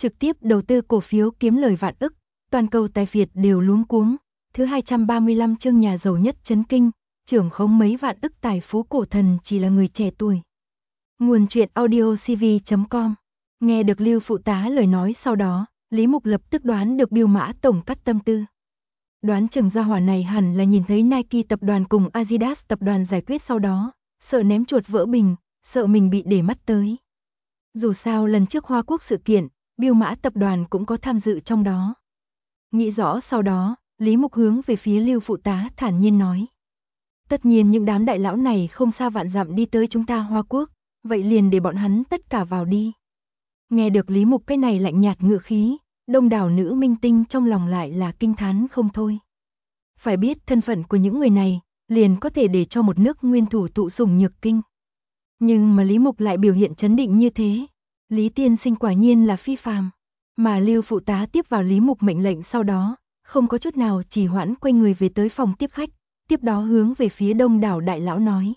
trực tiếp đầu tư cổ phiếu kiếm lời vạn ức, toàn cầu tài phiệt đều luống cuống. Thứ 235 chương nhà giàu nhất chấn kinh, trưởng khống mấy vạn ức tài phú cổ thần chỉ là người trẻ tuổi. Nguồn truyện audiocv.com. Nghe được Lưu phụ tá lời nói sau đó, Lý Mục lập tức đoán được Biêu Mã tổng cắt tâm tư. Đoán chừng gia hỏa này hẳn là nhìn thấy Nike tập đoàn cùng Adidas tập đoàn giải quyết sau đó, sợ ném chuột vỡ bình, sợ mình bị để mắt tới. Dù sao lần trước Hoa Quốc sự kiện, Biêu Mã tập đoàn cũng có tham dự trong đó. Nghĩ rõ sau đó, Lý Mục hướng về phía Lưu phụ tá thản nhiên nói. Tất nhiên những đám đại lão này không xa vạn dặm đi tới chúng ta Hoa Quốc, vậy liền để bọn hắn tất cả vào đi. Nghe được Lý Mục cái này lạnh nhạt ngựa khí, đông đảo nữ minh tinh trong lòng lại là kinh thán không thôi. Phải biết thân phận của những người này, liền có thể để cho một nước nguyên thủ tụ sủng nhược kinh. Nhưng mà Lý Mục lại biểu hiện trấn định như thế. Lý tiên sinh quả nhiên là phi phàm. Mà Lưu phụ tá tiếp vào Lý Mục mệnh lệnh sau đó, không có chút nào trì hoãn quay người về tới phòng tiếp khách, tiếp đó hướng về phía đông đảo đại lão nói.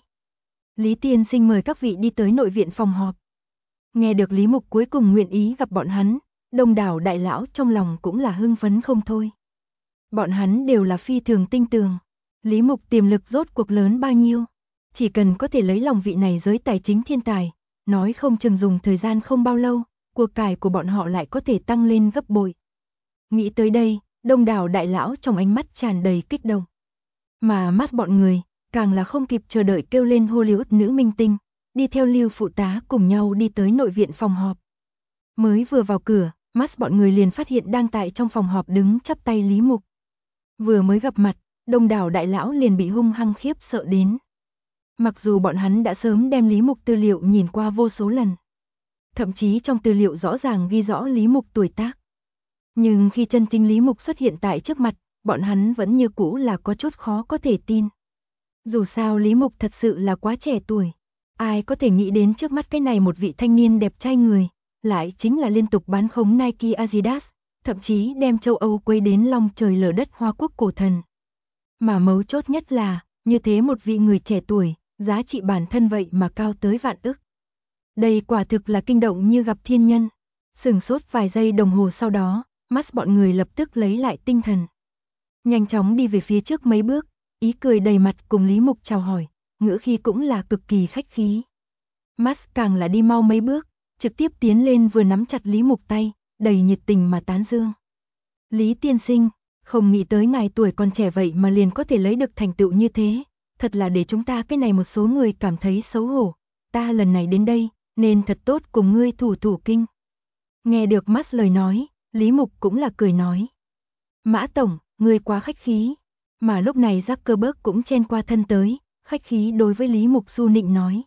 Lý tiên sinh mời các vị đi tới nội viện phòng họp. Nghe được Lý Mục cuối cùng nguyện ý gặp bọn hắn, đông đảo đại lão trong lòng cũng là hưng phấn không thôi. Bọn hắn đều là phi thường tinh tường. Lý Mục tiềm lực rốt cuộc lớn bao nhiêu. Chỉ cần có thể lấy lòng vị này giới tài chính thiên tài, nói không chừng dùng thời gian không bao lâu, cuộc cải của bọn họ lại có thể tăng lên gấp bội. Nghĩ tới đây, đông đảo đại lão trong ánh mắt tràn đầy kích động. Mà mắt bọn người, càng là không kịp chờ đợi kêu lên Hollywood nữ minh tinh, đi theo Lưu phụ tá cùng nhau đi tới nội viện phòng họp. Mới vừa vào cửa, mắt bọn người liền phát hiện đang tại trong phòng họp đứng chắp tay Lý Mục. Vừa mới gặp mặt, đông đảo đại lão liền bị hung hăng khiếp sợ đến. Mặc dù bọn hắn đã sớm đem Lý Mục tư liệu nhìn qua vô số lần. Thậm chí trong tư liệu rõ ràng ghi rõ Lý Mục tuổi tác. Nhưng khi chân chính Lý Mục xuất hiện tại trước mặt, bọn hắn vẫn như cũ là có chút khó có thể tin. Dù sao Lý Mục thật sự là quá trẻ tuổi. Ai có thể nghĩ đến trước mắt cái này một vị thanh niên đẹp trai người, lại chính là liên tục bán khống Nike Adidas, thậm chí đem châu Âu quấy đến long trời lở đất Hoa Quốc cổ thần. Mà mấu chốt nhất là, như thế một vị người trẻ tuổi, giá trị bản thân vậy mà cao tới vạn ức. Đây quả thực là kinh động như gặp thiên nhân. Sửng sốt vài giây đồng hồ sau đó, mắt bọn người lập tức lấy lại tinh thần. Nhanh chóng đi về phía trước mấy bước, ý cười đầy mặt cùng Lý Mục chào hỏi, ngữ khí cũng là cực kỳ khách khí. Mắt càng là đi mau mấy bước, trực tiếp tiến lên vừa nắm chặt Lý Mục tay, đầy nhiệt tình mà tán dương. Lý tiên sinh, không nghĩ tới ngài tuổi còn trẻ vậy mà liền có thể lấy được thành tựu như thế, thật là để chúng ta cái này một số người cảm thấy xấu hổ. Ta lần này đến đây, nên thật tốt cùng ngươi thủ kinh. Nghe được mắt lời nói, Lý Mục cũng là cười nói. Mã tổng, ngươi quá khách khí. Mà lúc này Zuckerberg cũng chen qua thân tới, khách khí đối với Lý Mục du nịnh nói.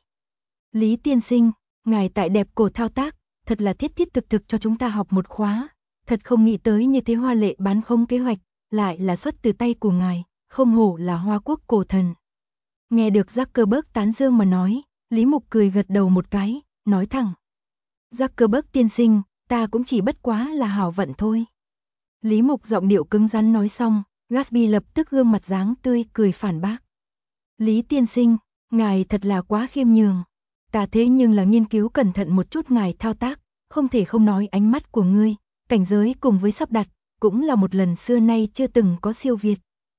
Lý tiên sinh, ngài tại đẹp cổ thao tác, thật là thiết thiết thực thực cho chúng ta học một khóa. Thật không nghĩ tới như thế hoa lệ bán không kế hoạch, lại là xuất từ tay của ngài, không hổ là Hoa Quốc cổ thần. Nghe được Zuckerberg tán dương mà nói, Lý Mục cười gật đầu một cái, nói thẳng. Zuckerberg tiên sinh, ta cũng chỉ bất quá là hảo vận thôi. Lý Mục giọng điệu cứng rắn nói xong, Gatsby lập tức gương mặt dáng tươi cười phản bác. Lý tiên sinh, ngài thật là quá khiêm nhường. Ta thế nhưng là nghiên cứu cẩn thận một chút ngài thao tác, không thể không nói ánh mắt của ngươi, cảnh giới cùng với sắp đặt, cũng là một lần xưa nay chưa từng có siêu việt.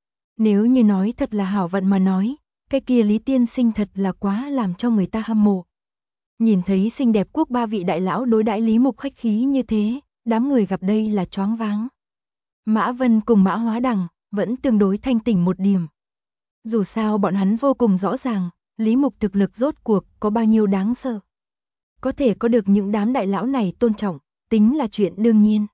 Nếu như nói thật là hảo vận mà nói, cái kia Lý tiên sinh thật là quá làm cho người ta hâm mộ. Nhìn thấy xinh đẹp quốc ba vị đại lão đối đãi Lý Mục khách khí như thế, đám người gặp đây là choáng váng. Mã Vân cùng Mã Hóa Đằng vẫn tương đối thanh tỉnh một điểm. Dù sao bọn hắn vô cùng rõ ràng, Lý Mục thực lực rốt cuộc có bao nhiêu đáng sợ. Có thể có được những đám đại lão này tôn trọng, tính là chuyện đương nhiên.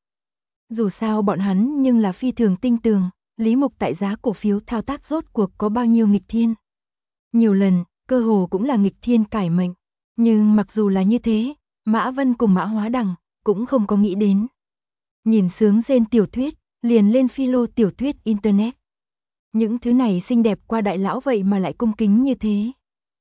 Dù sao bọn hắn nhưng là phi thường tinh tường, Lý Mục tại giá cổ phiếu thao tác rốt cuộc có bao nhiêu nghịch thiên. Nhiều lần, cơ hồ cũng là nghịch thiên cải mệnh. Nhưng mặc dù là như thế, Mã Vân cùng Mã Hóa Đằng cũng không có nghĩ đến. Nhìn sướng rên tiểu thuyết, liền lên philo tiểu thuyết internet. Những thứ này xinh đẹp qua đại lão vậy mà lại cung kính như thế.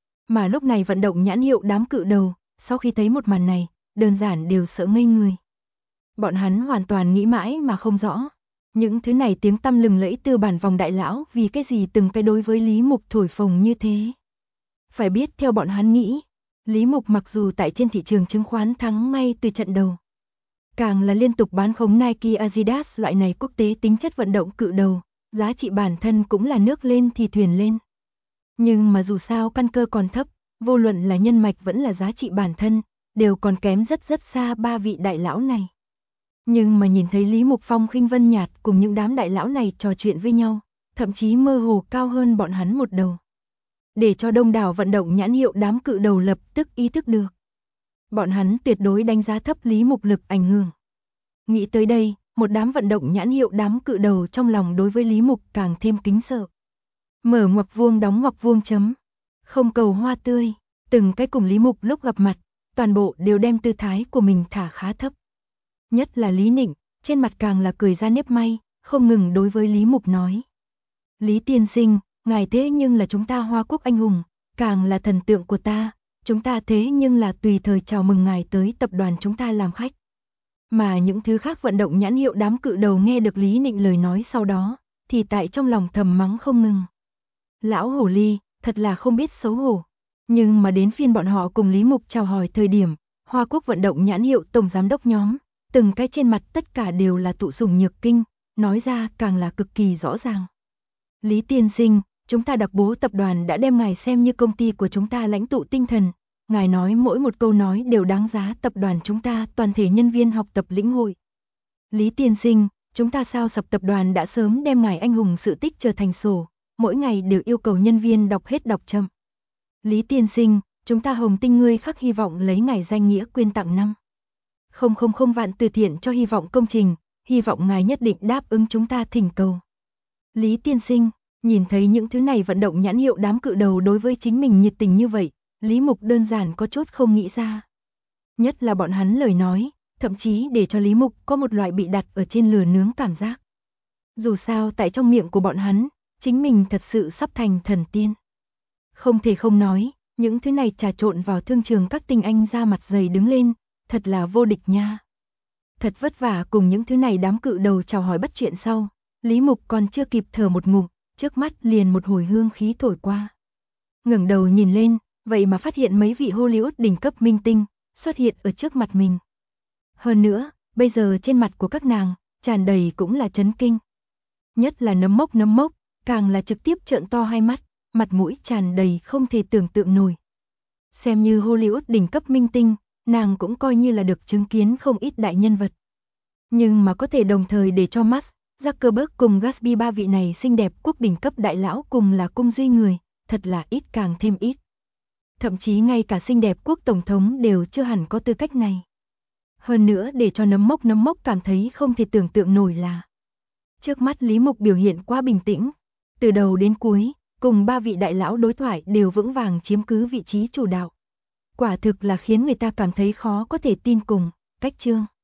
Mà lúc này vận động nhãn hiệu đám cự đầu, sau khi thấy một màn này, đơn giản đều sợ ngây người. Bọn hắn hoàn toàn nghĩ mãi mà không rõ. Những thứ này tiếng tăm lừng lẫy tư bản vòng đại lão vì cái gì từng cái đối với Lý Mục thổi phồng như thế. Phải biết theo bọn hắn nghĩ, Lý Mục mặc dù tại trên thị trường chứng khoán thắng ngay từ trận đầu. Càng là liên tục bán khống Nike Adidas loại này quốc tế tính chất vận động cự đầu, giá trị bản thân cũng là nước lên thì thuyền lên. Nhưng mà dù sao căn cơ còn thấp, vô luận là nhân mạch vẫn là giá trị bản thân, đều còn kém rất rất xa ba vị đại lão này. Nhưng mà nhìn thấy Lý Mục Phong khinh vân nhạt cùng những đám đại lão này trò chuyện với nhau, thậm chí mơ hồ cao hơn bọn hắn một đầu. Để cho đông đảo vận động nhãn hiệu đám cự đầu lập tức ý thức được. Bọn hắn tuyệt đối đánh giá thấp Lý Mục lực ảnh hưởng. Nghĩ tới đây, một đám vận động nhãn hiệu đám cự đầu trong lòng đối với Lý Mục càng thêm kính sợ. Mở ngoặc vuông đóng ngoặc vuông chấm. Không cầu hoa tươi, từng cái cùng Lý Mục lúc gặp mặt, toàn bộ đều đem tư thái của mình thả khá thấp. Nhất là Lý Nịnh, trên mặt càng là cười ra nếp may, không ngừng đối với Lý Mục nói. Lý tiên sinh, ngài thế nhưng là chúng ta Hoa Quốc anh hùng, càng là thần tượng của ta, chúng ta thế nhưng là tùy thời chào mừng ngài tới tập đoàn chúng ta làm khách. Mà những thứ khác vận động nhãn hiệu đám cự đầu nghe được Lý Nịnh lời nói sau đó, thì tại trong lòng thầm mắng không ngừng. Lão hồ ly, thật là không biết xấu hổ. Nhưng mà đến phiên bọn họ cùng Lý Mục chào hỏi thời điểm, Hoa Quốc vận động nhãn hiệu tổng giám đốc nhóm, từng cái trên mặt tất cả đều là tụ sủng nhược kinh, nói ra càng là cực kỳ rõ ràng. Lý tiên sinh, chúng ta Đặc Bố tập đoàn đã đem ngài xem như công ty của chúng ta lãnh tụ tinh thần, ngài nói mỗi một câu nói đều đáng giá tập đoàn chúng ta toàn thể nhân viên học tập lĩnh hội. Lý tiên sinh, chúng ta sao sập tập đoàn đã sớm đem ngài anh hùng sự tích trở thành sổ, mỗi ngày đều yêu cầu nhân viên đọc hết đọc chậm. Lý tiên sinh, chúng ta Hồng Tinh ngươi khắc hy vọng lấy ngài danh nghĩa quyên tặng 5,000 vạn từ thiện cho hy vọng công trình, hy vọng ngài nhất định đáp ứng chúng ta thỉnh cầu. Lý tiên sinh, nhìn thấy những thứ này vận động nhãn hiệu đám cự đầu đối với chính mình nhiệt tình như vậy, Lý Mục đơn giản có chút không nghĩ ra. Nhất là bọn hắn lời nói, thậm chí để cho Lý Mục có một loại bị đặt ở trên lửa nướng cảm giác. Dù sao tại trong miệng của bọn hắn, chính mình thật sự sắp thành thần tiên. Không thể không nói, những thứ này trà trộn vào thương trường các tinh anh ra mặt dày đứng lên, thật là vô địch nha. Thật vất vả cùng những thứ này đám cự đầu chào hỏi bắt chuyện sau, Lý Mục còn chưa kịp thở một ngụm, trước mắt liền một hồi hương khí thổi qua. Ngẩng đầu nhìn lên, vậy mà phát hiện mấy vị Hollywood đỉnh cấp minh tinh xuất hiện ở trước mặt mình. Hơn nữa, bây giờ trên mặt của các nàng tràn đầy cũng là chấn kinh. Nhất là nấm mốc, càng là trực tiếp trợn to hai mắt, mặt mũi tràn đầy không thể tưởng tượng nổi. Xem như Hollywood đỉnh cấp minh tinh, nàng cũng coi như là được chứng kiến không ít đại nhân vật. Nhưng mà có thể đồng thời để cho Mark Zuckerberg cùng Gatsby ba vị này xinh đẹp quốc đỉnh cấp đại lão cùng là cung duy người, thật là ít càng thêm ít. Thậm chí ngay cả xinh đẹp quốc tổng thống đều chưa hẳn có tư cách này. Hơn nữa để cho nấm mốc cảm thấy không thể tưởng tượng nổi là trước mắt Lý Mục biểu hiện quá bình tĩnh, từ đầu đến cuối, cùng ba vị đại lão đối thoại đều vững vàng chiếm cứ vị trí chủ đạo. Quả thực là khiến người ta cảm thấy khó có thể tin cùng, cách chương.